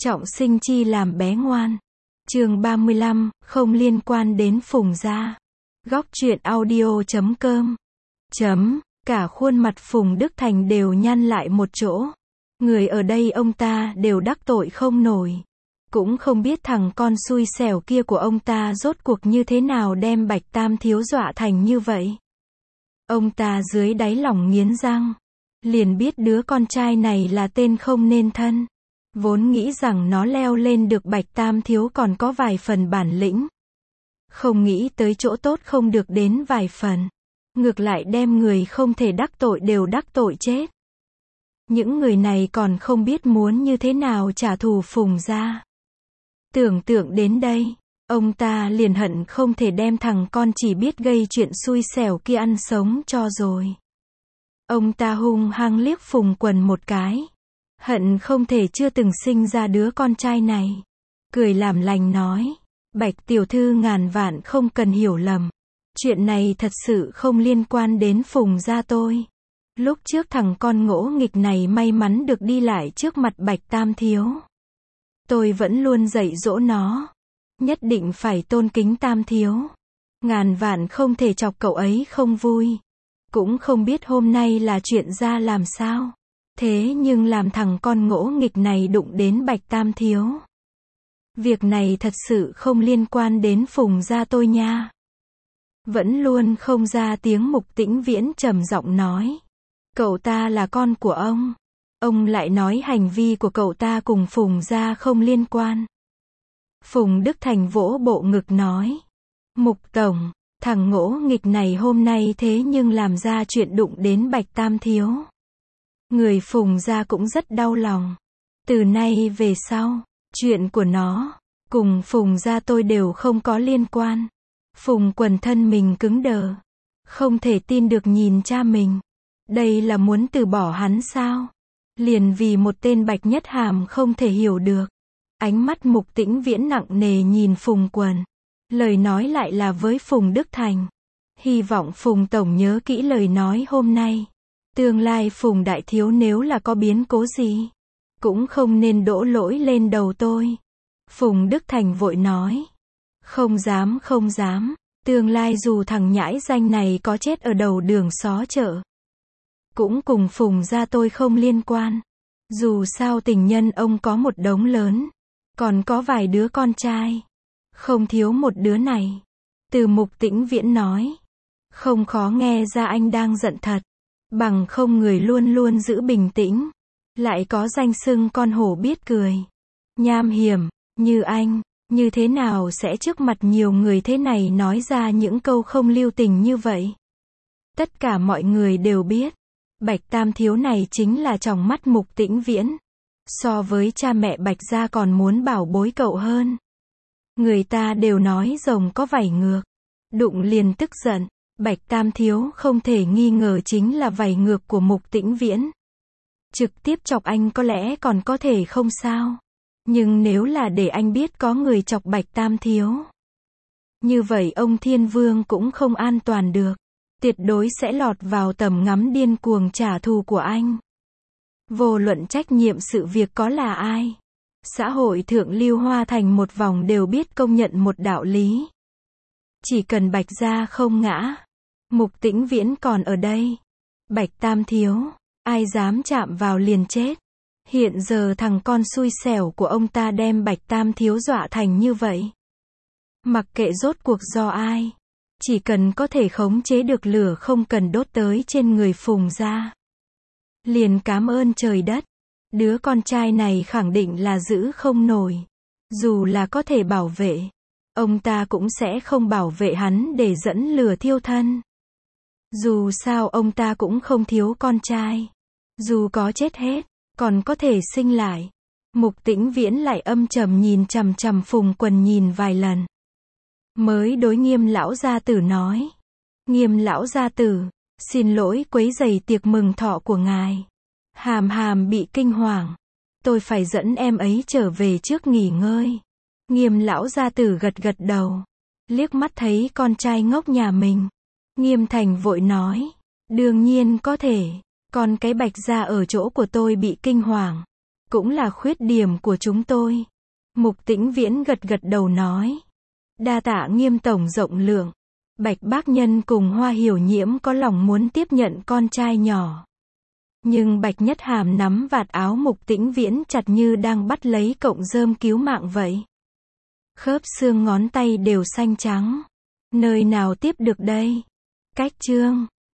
Trọng sinh chi làm bé ngoan. Chương 35, không liên quan đến Phùng gia. Góc truyện audio.com. Cả khuôn mặt Phùng Đức Thành đều nhăn lại một chỗ. Người ở đây ông ta đều đắc tội không nổi. Cũng không biết thằng con xui xẻo kia của ông ta rốt cuộc như thế nào đem Bạch Tam Thiếu dọa thành như vậy. Ông ta dưới đáy lòng nghiến răng. Liền biết đứa con trai này là tên không nên thân. Vốn nghĩ rằng nó leo lên được Bạch Tam Thiếu còn có vài phần bản lĩnh. Không nghĩ tới chỗ tốt không được đến vài phần. Ngược lại đem người không thể đắc tội đều đắc tội chết. Những người này còn không biết muốn như thế nào trả thù Phùng gia. Tưởng tượng đến đây, ông ta liền hận không thể đem thằng con chỉ biết gây chuyện xui xẻo kia ăn sống cho rồi. Ông ta hung hăng liếc Phùng Quần một cái. Hận không thể chưa từng sinh ra đứa con trai này. Cười làm lành nói, Bạch tiểu thư ngàn vạn không cần hiểu lầm. Chuyện này thật sự không liên quan đến Phùng gia tôi. Lúc trước thằng con ngỗ nghịch này may mắn được đi lại trước mặt Bạch Tam Thiếu. Tôi vẫn luôn dạy dỗ nó. Nhất định phải tôn kính Tam Thiếu. Ngàn vạn không thể chọc cậu ấy không vui. Cũng không biết hôm nay là chuyện ra làm sao. Thế nhưng làm thằng con ngỗ nghịch này đụng đến Bạch Tam Thiếu. Việc này thật sự không liên quan đến Phùng gia tôi nha. Vẫn luôn không ra tiếng Mục Tĩnh Viễn trầm giọng nói. Cậu ta là con của ông. Ông lại nói hành vi của cậu ta cùng Phùng gia không liên quan. Phùng Đức Thành vỗ bộ ngực nói. Mục Tổng, thằng ngỗ nghịch này hôm nay thế nhưng làm ra chuyện đụng đến Bạch Tam Thiếu. Người Phùng gia cũng rất đau lòng. Từ nay về sau, chuyện của nó, cùng Phùng gia tôi đều không có liên quan. Phùng Quần thân mình cứng đờ. Không thể tin được nhìn cha mình. Đây là muốn từ bỏ hắn sao? Liền vì một tên Bạch Nhất Hàm không thể hiểu được. Ánh mắt Mục Tĩnh Viễn nặng nề nhìn Phùng Quần. Lời nói lại là với Phùng Đức Thành. Hy vọng Phùng Tổng nhớ kỹ lời nói hôm nay. Tương lai Phùng Đại Thiếu nếu là có biến cố gì, cũng không nên đổ lỗi lên đầu tôi. Phùng Đức Thành vội nói. Không dám không dám. Tương lai dù thằng nhãi danh này có chết ở đầu đường xó chợ, cũng cùng Phùng gia tôi không liên quan. Dù sao tình nhân ông có một đống lớn. Còn có vài đứa con trai. Không thiếu một đứa này. Từ Mục Tĩnh Viễn nói. Không khó nghe ra anh đang giận thật. Bằng không người luôn luôn giữ bình tĩnh. Lại có danh xưng con hổ biết cười. Nham hiểm, như anh, như thế nào sẽ trước mặt nhiều người thế này nói ra những câu không lưu tình như vậy. Tất cả mọi người đều biết. Bạch Tam Thiếu này chính là tròng mắt Mục Tĩnh Viễn. So với cha mẹ Bạch gia còn muốn bảo bối cậu hơn. Người ta đều nói rồng có vảy ngược. Đụng liền tức giận. Bạch Tam Thiếu không thể nghi ngờ chính là vảy ngược của Mục Tĩnh Viễn. Trực tiếp chọc anh có lẽ còn có thể không sao. Nhưng nếu là để anh biết có người chọc Bạch Tam Thiếu, như vậy ông Thiên Vương cũng không an toàn được. Tuyệt đối sẽ lọt vào tầm ngắm điên cuồng trả thù của anh. Vô luận trách nhiệm sự việc có là ai. Xã hội thượng lưu Hoa Thành một vòng đều biết công nhận một đạo lý. Chỉ cần Bạch gia không ngã, Mục Tĩnh Viễn còn ở đây. Bạch Tam Thiếu, ai dám chạm vào liền chết. Hiện giờ thằng con xui xẻo của ông ta đem Bạch Tam Thiếu dọa thành như vậy. Mặc kệ rốt cuộc do ai. Chỉ cần có thể khống chế được lửa không cần đốt tới trên người Phùng gia. Liền cảm ơn trời đất. Đứa con trai này khẳng định là giữ không nổi. Dù là có thể bảo vệ, ông ta cũng sẽ không bảo vệ hắn để dẫn lửa thiêu thân. Dù sao ông ta cũng không thiếu con trai. Dù có chết hết, còn có thể sinh lại. Mục Tĩnh Viễn lại âm trầm nhìn chằm chằm Phùng Quần nhìn vài lần. Mới đối Nghiêm lão gia tử nói. Nghiêm lão gia tử, xin lỗi quấy rầy tiệc mừng thọ của ngài. Hàm Hàm bị kinh hoàng. Tôi phải dẫn em ấy trở về trước nghỉ ngơi. Nghiêm lão gia tử gật gật đầu. Liếc mắt thấy con trai ngốc nhà mình. Nghiêm Thành vội nói. Đương nhiên có thể. Còn cái Bạch gia ở chỗ của tôi bị kinh hoàng. Cũng là khuyết điểm của chúng tôi. Mục Tĩnh Viễn gật gật đầu nói. Đa tạ Nghiêm tổng rộng lượng. Bạch Bác Nhân cùng Hoa Hiểu Nhiễm có lòng muốn tiếp nhận con trai nhỏ. Nhưng Bạch Nhất Hàm nắm vạt áo Mục Tĩnh Viễn chặt như đang bắt lấy cọng rơm cứu mạng vậy. Khớp xương ngón tay đều xanh trắng. Nơi nào tiếp được đây? Cách chương